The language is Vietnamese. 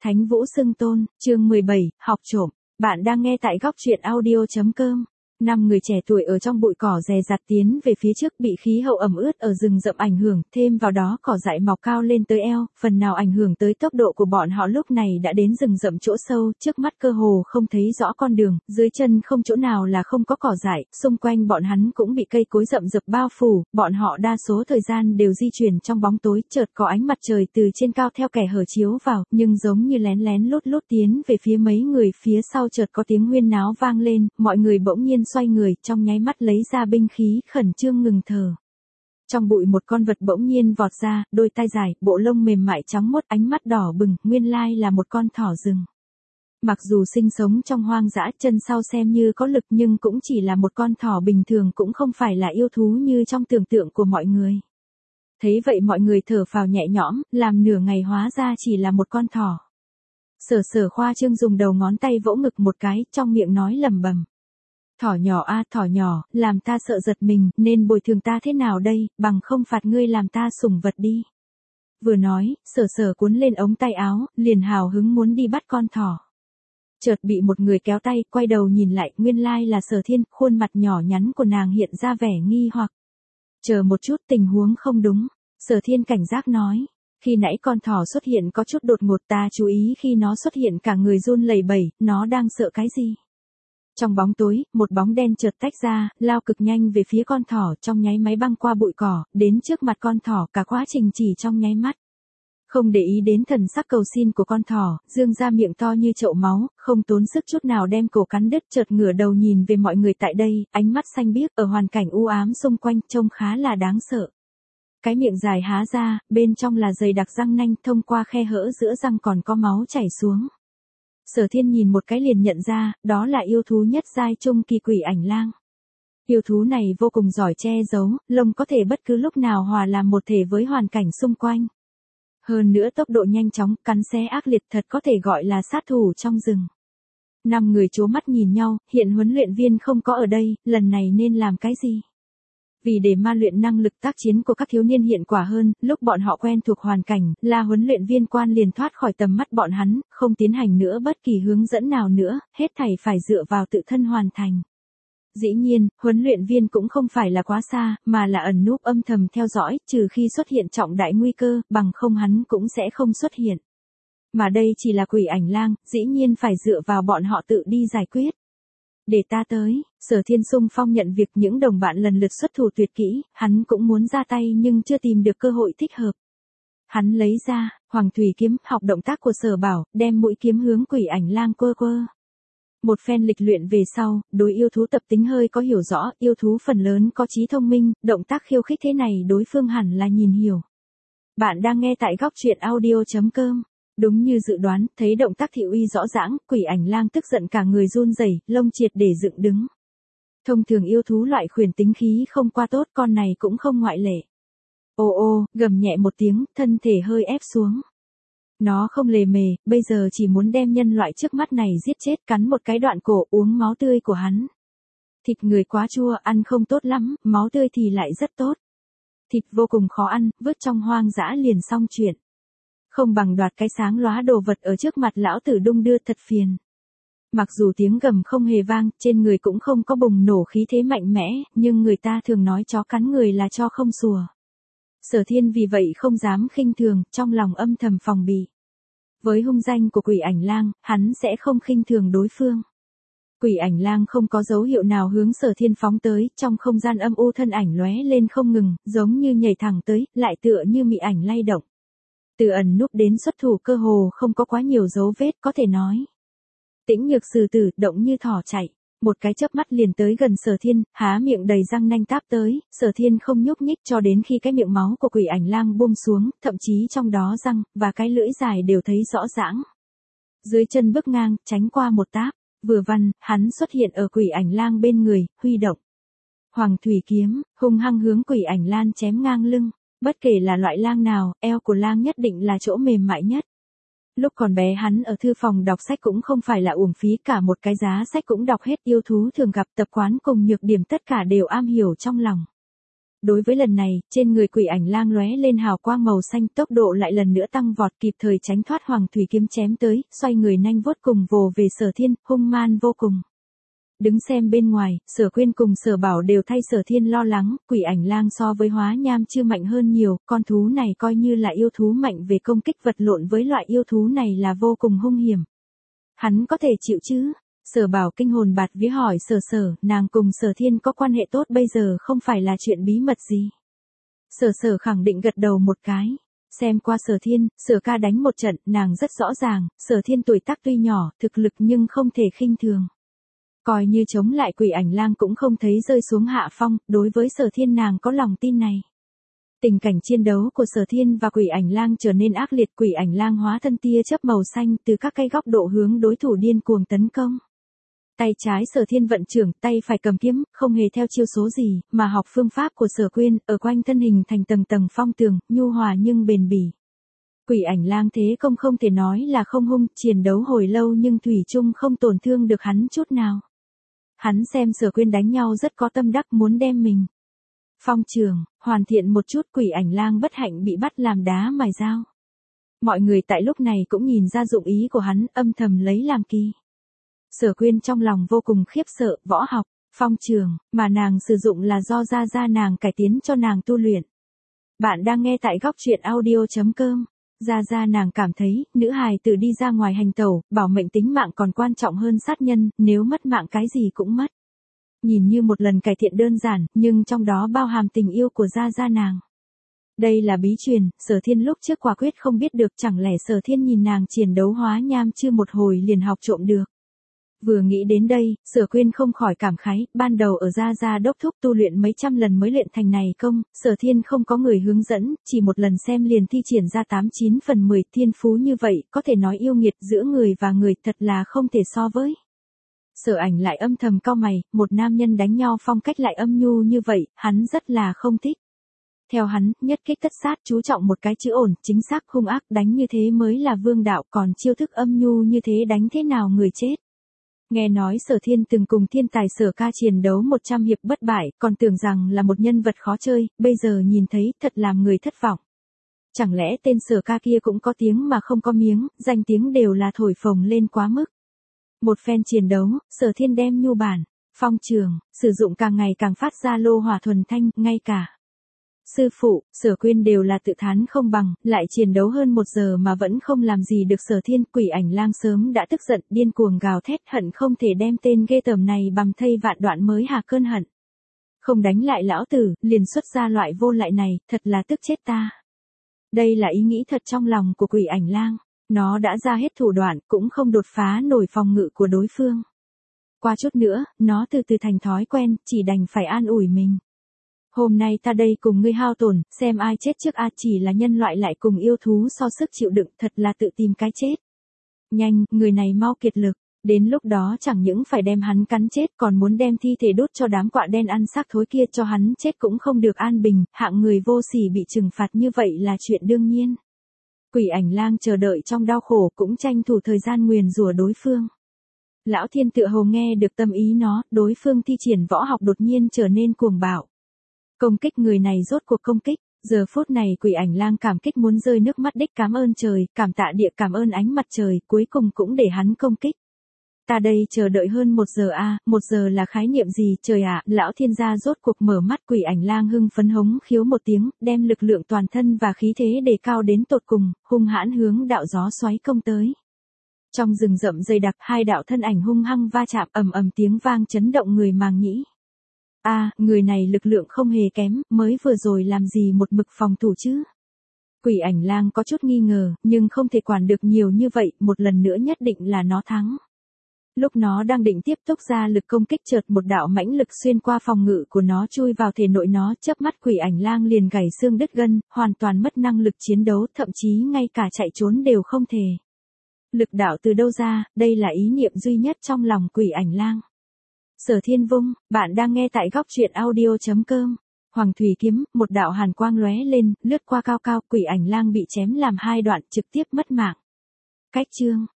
Thánh Vũ Xưng Tôn, chương 17, học trộm. Bạn đang nghe tại góc truyện audio.com. 5 người trẻ tuổi ở trong bụi cỏ dè dặt tiến về phía trước, bị khí hậu ẩm ướt ở rừng rậm ảnh hưởng, thêm vào đó cỏ dại mọc cao lên tới eo, phần nào ảnh hưởng tới tốc độ của bọn họ. Lúc này đã đến rừng rậm chỗ sâu, trước mắt cơ hồ không thấy rõ con đường, dưới chân không chỗ nào là không có cỏ dại, xung quanh bọn hắn cũng bị cây cối rậm rập bao phủ, bọn họ đa số thời gian đều di chuyển trong bóng tối, chợt có ánh mặt trời từ trên cao theo kẻ hở chiếu vào, nhưng giống như lén lén lút lút tiến về phía mấy người phía sau, chợt có tiếng huyên náo vang lên, mọi người bỗng nhiên xoay người, trong nháy mắt lấy ra binh khí, khẩn trương ngừng thở. Trong bụi một con vật bỗng nhiên vọt ra, đôi tai dài, bộ lông mềm mại trắng muốt, ánh mắt đỏ bừng, nguyên lai là một con thỏ rừng. Mặc dù sinh sống trong hoang dã, chân sau xem như có lực nhưng cũng chỉ là một con thỏ bình thường, cũng không phải là yêu thú như trong tưởng tượng của mọi người. Thấy vậy mọi người thở phào nhẹ nhõm, làm nửa ngày hóa ra chỉ là một con thỏ. Sở Khoa Trương dùng đầu ngón tay vỗ ngực một cái, trong miệng nói lẩm bẩm. Thỏ nhỏ a, thỏ nhỏ, làm ta sợ giật mình, nên bồi thường ta thế nào đây, bằng không phạt ngươi làm ta sủng vật đi. Vừa nói, Sở cuốn lên ống tay áo, liền hào hứng muốn đi bắt con thỏ. Chợt bị một người kéo tay, quay đầu nhìn lại, nguyên lai là Sở Thiên, khuôn mặt nhỏ nhắn của nàng hiện ra vẻ nghi hoặc. Chờ một chút, tình huống không đúng. Sở Thiên cảnh giác nói. Khi nãy con thỏ xuất hiện có chút đột ngột, ta chú ý khi nó xuất hiện cả người run lẩy bẩy, nó đang sợ cái gì? Trong bóng tối, một bóng đen chợt tách ra, lao cực nhanh về phía con thỏ, trong nháy máy băng qua bụi cỏ, đến trước mặt con thỏ, cả quá trình chỉ trong nháy mắt. Không để ý đến thần sắc cầu xin của con thỏ, dương ra miệng to như chậu máu, không tốn sức chút nào đem cổ cắn đứt, chợt ngửa đầu nhìn về mọi người tại đây, ánh mắt xanh biếc, ở hoàn cảnh u ám xung quanh, trông khá là đáng sợ. Cái miệng dài há ra, bên trong là dày đặc răng nanh, thông qua khe hở giữa răng còn có máu chảy xuống. Sở Thiên nhìn một cái liền nhận ra, đó là yêu thú nhất giai trung kỳ quỷ ảnh lang. Yêu thú này vô cùng giỏi che giấu, lông có thể bất cứ lúc nào hòa làm một thể với hoàn cảnh xung quanh. Hơn nữa tốc độ nhanh chóng, cắn xé ác liệt, thật có thể gọi là sát thủ trong rừng. 5 người trố mắt nhìn nhau, hiện huấn luyện viên không có ở đây, lần này nên làm cái gì? Vì để ma luyện năng lực tác chiến của các thiếu niên hiện quả hơn, lúc bọn họ quen thuộc hoàn cảnh, là huấn luyện viên Quan liền thoát khỏi tầm mắt bọn hắn, không tiến hành nữa bất kỳ hướng dẫn nào nữa, hết thảy phải dựa vào tự thân hoàn thành. Dĩ nhiên, huấn luyện viên cũng không phải là quá xa, mà là ẩn núp âm thầm theo dõi, trừ khi xuất hiện trọng đại nguy cơ, bằng không hắn cũng sẽ không xuất hiện. Mà đây chỉ là quỷ ảnh lang, dĩ nhiên phải dựa vào bọn họ tự đi giải quyết. Để ta tới, Sở Thiên xung phong nhận việc, những đồng bạn lần lượt xuất thủ tuyệt kỹ, hắn cũng muốn ra tay nhưng chưa tìm được cơ hội thích hợp. Hắn lấy ra, Hoàng Thủy kiếm, học động tác của Sở Bảo, đem mũi kiếm hướng quỷ ảnh lang quơ. Một phen lịch luyện về sau, đối yêu thú tập tính hơi có hiểu rõ, yêu thú phần lớn có trí thông minh, động tác khiêu khích thế này đối phương hẳn là nhìn hiểu. Bạn đang nghe tại góc truyện audio.com. Đúng như dự đoán, thấy động tác thị uy rõ ràng, quỷ ảnh lang tức giận cả người run rẩy, lông triệt để dựng đứng. Thông thường yêu thú loại khuyển tính khí không qua tốt, con này cũng không ngoại lệ. Ô, gầm nhẹ một tiếng, thân thể hơi ép xuống. Nó không lề mề, bây giờ chỉ muốn đem nhân loại trước mắt này giết chết, cắn một cái đoạn cổ, uống máu tươi của hắn. Thịt người quá chua, ăn không tốt lắm, máu tươi thì lại rất tốt. Thịt vô cùng khó ăn, vứt trong hoang dã liền xong chuyện. Không bằng đoạt cái sáng lóa đồ vật ở trước mặt lão tử đung đưa, thật phiền. Mặc dù tiếng gầm không hề vang, trên người cũng không có bùng nổ khí thế mạnh mẽ, nhưng người ta thường nói chó cắn người là cho không sủa. Sở Thiên vì vậy không dám khinh thường, trong lòng âm thầm phòng bị. Với hung danh của quỷ ảnh lang, hắn sẽ không khinh thường đối phương. Quỷ ảnh lang không có dấu hiệu nào hướng Sở Thiên phóng tới, trong không gian âm u thân ảnh lóe lên không ngừng, giống như nhảy thẳng tới, lại tựa như mị ảnh lay động. Từ ẩn núp đến xuất thủ cơ hồ không có quá nhiều dấu vết, có thể nói. Tĩnh Nhược Sử Tử động như thỏ chạy, một cái chớp mắt liền tới gần Sở Thiên, há miệng đầy răng nanh táp tới, Sở Thiên không nhúc nhích cho đến khi cái miệng máu của quỷ ảnh lang buông xuống, thậm chí trong đó răng và cái lưỡi dài đều thấy rõ ràng. Dưới chân bước ngang, tránh qua một táp, vừa vặn, hắn xuất hiện ở quỷ ảnh lang bên người, huy động Hoàng Thủy kiếm, hung hăng hướng quỷ ảnh lang chém ngang lưng. Bất kể là loại lang nào, eo của lang nhất định là chỗ mềm mại nhất. Lúc còn bé hắn ở thư phòng đọc sách cũng không phải là uổng phí, cả một cái giá sách cũng đọc hết, yêu thú thường gặp, tập quán cùng nhược điểm tất cả đều am hiểu trong lòng. Đối với lần này, trên người quỷ ảnh lang lóe lên hào quang màu xanh, tốc độ lại lần nữa tăng vọt, kịp thời tránh thoát Hoàng Thủy kiếm chém tới, xoay người nhanh vuốt cùng vồ về Sở Thiên, hung man vô cùng. Đứng xem bên ngoài, Sở Quyên cùng Sở Bảo đều thay Sở Thiên lo lắng, quỷ ảnh lang so với Hóa Nham chưa mạnh hơn nhiều, con thú này coi như là yêu thú mạnh về công kích, vật lộn với loại yêu thú này là vô cùng hung hiểm. Hắn có thể chịu chứ? Sở Bảo kinh hồn bạt vía hỏi Sở, nàng cùng Sở Thiên có quan hệ tốt bây giờ không phải là chuyện bí mật gì. Sở khẳng định gật đầu một cái. Xem qua Sở Thiên, Sở ca đánh một trận, nàng rất rõ ràng, Sở Thiên tuổi tác tuy nhỏ, thực lực nhưng không thể khinh thường. Coi như chống lại quỷ ảnh lang cũng không thấy rơi xuống hạ phong, đối với Sở Thiên nàng có lòng tin này. Tình cảnh chiến đấu của Sở Thiên và quỷ ảnh lang trở nên ác liệt, quỷ ảnh lang hóa thân tia chớp màu xanh từ các cây góc độ hướng đối thủ điên cuồng tấn công. Tay trái Sở Thiên vận trưởng, tay phải cầm kiếm, không hề theo chiêu số gì, mà học phương pháp của Sở Quyên, ở quanh thân hình thành tầng tầng phong tường, nhu hòa nhưng bền bỉ. Quỷ ảnh lang thế công không thể nói là không hung, chiến đấu hồi lâu nhưng thủy chung không tổn thương được hắn chút nào. Hắn xem Sở Quyên đánh nhau rất có tâm đắc, muốn đem mình phong trường, hoàn thiện một chút, quỷ ảnh lang bất hạnh bị bắt làm đá mài dao. Mọi người tại lúc này cũng nhìn ra dụng ý của hắn, âm thầm lấy làm kỳ. Sở Quyên trong lòng vô cùng khiếp sợ, võ học, phong trường, mà nàng sử dụng là do gia nàng cải tiến cho nàng tu luyện. Bạn đang nghe tại góc truyện audio.com. Gia nàng cảm thấy, nữ hài tử đi ra ngoài hành tẩu, bảo mệnh tính mạng còn quan trọng hơn sát nhân, nếu mất mạng cái gì cũng mất. Nhìn như một lần cải thiện đơn giản, nhưng trong đó bao hàm tình yêu của gia nàng. Đây là bí truyền, Sở Thiên lúc trước quả quyết không biết được, chẳng lẽ Sở Thiên nhìn nàng chiến đấu Hóa Nham chưa một hồi liền học trộm được. Vừa nghĩ đến đây, Sở Quyên không khỏi cảm khái, ban đầu ở gia đốc thúc tu luyện mấy trăm lần mới luyện thành này công, Sở Thiên không có người hướng dẫn, chỉ một lần xem liền thi triển ra 89 phần 10, thiên phú như vậy, có thể nói yêu nghiệt giữa người và người, thật là không thể so với. Sở Ảnh lại âm thầm cau mày, một nam nhân đánh nhau phong cách lại âm nhu như vậy, hắn rất là không thích. Theo hắn, nhất kích tất sát, chú trọng một cái chữ ổn, chính xác, hung ác, đánh như thế mới là vương đạo, còn chiêu thức âm nhu như thế đánh thế nào người chết. Nghe nói Sở Thiên từng cùng thiên tài Sở ca chiến đấu 100 hiệp bất bại, còn tưởng rằng là một nhân vật khó chơi, bây giờ nhìn thấy thật làm người thất vọng. Chẳng lẽ tên Sở ca kia cũng có tiếng mà không có miếng, danh tiếng đều là thổi phồng lên quá mức. Một phen chiến đấu, Sở Thiên đem nhu bản, phong trường, sử dụng càng ngày càng phát ra lô hỏa thuần thanh, ngay cả sư phụ, Sở Quyên đều là tự thán không bằng, lại chiến đấu hơn 1 giờ mà vẫn không làm gì được Sở Thiên. Quỷ ảnh lang sớm đã tức giận, điên cuồng gào thét, hận không thể đem tên ghê tởm này bằm thây vạn đoạn mới hạ cơn hận. Không đánh lại lão tử, liền xuất ra loại vô lại này, thật là tức chết ta. Đây là ý nghĩ thật trong lòng của quỷ ảnh lang, nó đã ra hết thủ đoạn, cũng không đột phá nổi phòng ngự của đối phương. Qua chút nữa, nó từ từ thành thói quen, chỉ đành phải an ủi mình. Hôm nay ta đây cùng ngươi hao tổn, xem ai chết trước a, chỉ là nhân loại lại cùng yêu thú so sức chịu đựng, thật là tự tìm cái chết. Nhanh, người này mau kiệt lực, đến lúc đó chẳng những phải đem hắn cắn chết, còn muốn đem thi thể đốt cho đám quạ đen ăn xác thối kia, cho hắn chết cũng không được an bình, hạng người vô sỉ bị trừng phạt như vậy là chuyện đương nhiên. Quỷ ảnh lang chờ đợi trong đau khổ, cũng tranh thủ thời gian nguyền rủa đối phương. Lão Thiên tựa hồ nghe được tâm ý nó, đối phương thi triển võ học đột nhiên trở nên cuồng bạo. Công kích người này rốt cuộc công kích, giờ phút này quỷ ảnh lang cảm kích muốn rơi nước mắt đích, cảm ơn trời, cảm tạ địa, cảm ơn ánh mặt trời, cuối cùng cũng để hắn công kích. Ta đây chờ đợi hơn 1 giờ a, 1 giờ là khái niệm gì, trời ạ, Lão Thiên gia rốt cuộc mở mắt, quỷ ảnh lang hưng phấn hống khiếu một tiếng, đem lực lượng toàn thân và khí thế đề cao đến tột cùng, hung hãn hướng đạo gió xoáy công tới. Trong rừng rậm dày đặc, 2 đạo thân ảnh hung hăng va chạm, ầm ầm tiếng vang chấn động người màng nhĩ. Người này lực lượng không hề kém, mới vừa rồi làm gì một mực phòng thủ chứ? Quỷ ảnh lang có chút nghi ngờ, nhưng không thể quản được nhiều như vậy, một lần nữa nhất định là nó thắng. Lúc nó đang định tiếp tục ra lực công kích, chợt một đạo mãnh lực xuyên qua phòng ngự của nó chui vào thể nội nó, chớp mắt quỷ ảnh lang liền gãy xương đứt gân, hoàn toàn mất năng lực chiến đấu, thậm chí ngay cả chạy trốn đều không thể. Lực đạo từ đâu ra, đây là ý niệm duy nhất trong lòng quỷ ảnh lang. Sở Thiên vung, bạn đang nghe tại góc truyện audio.com. Hoàng Thủy kiếm, một đạo hàn quang lóe lên, lướt qua cao cao, quỷ ảnh lang bị chém làm 2 đoạn, trực tiếp mất mạng. Cách chương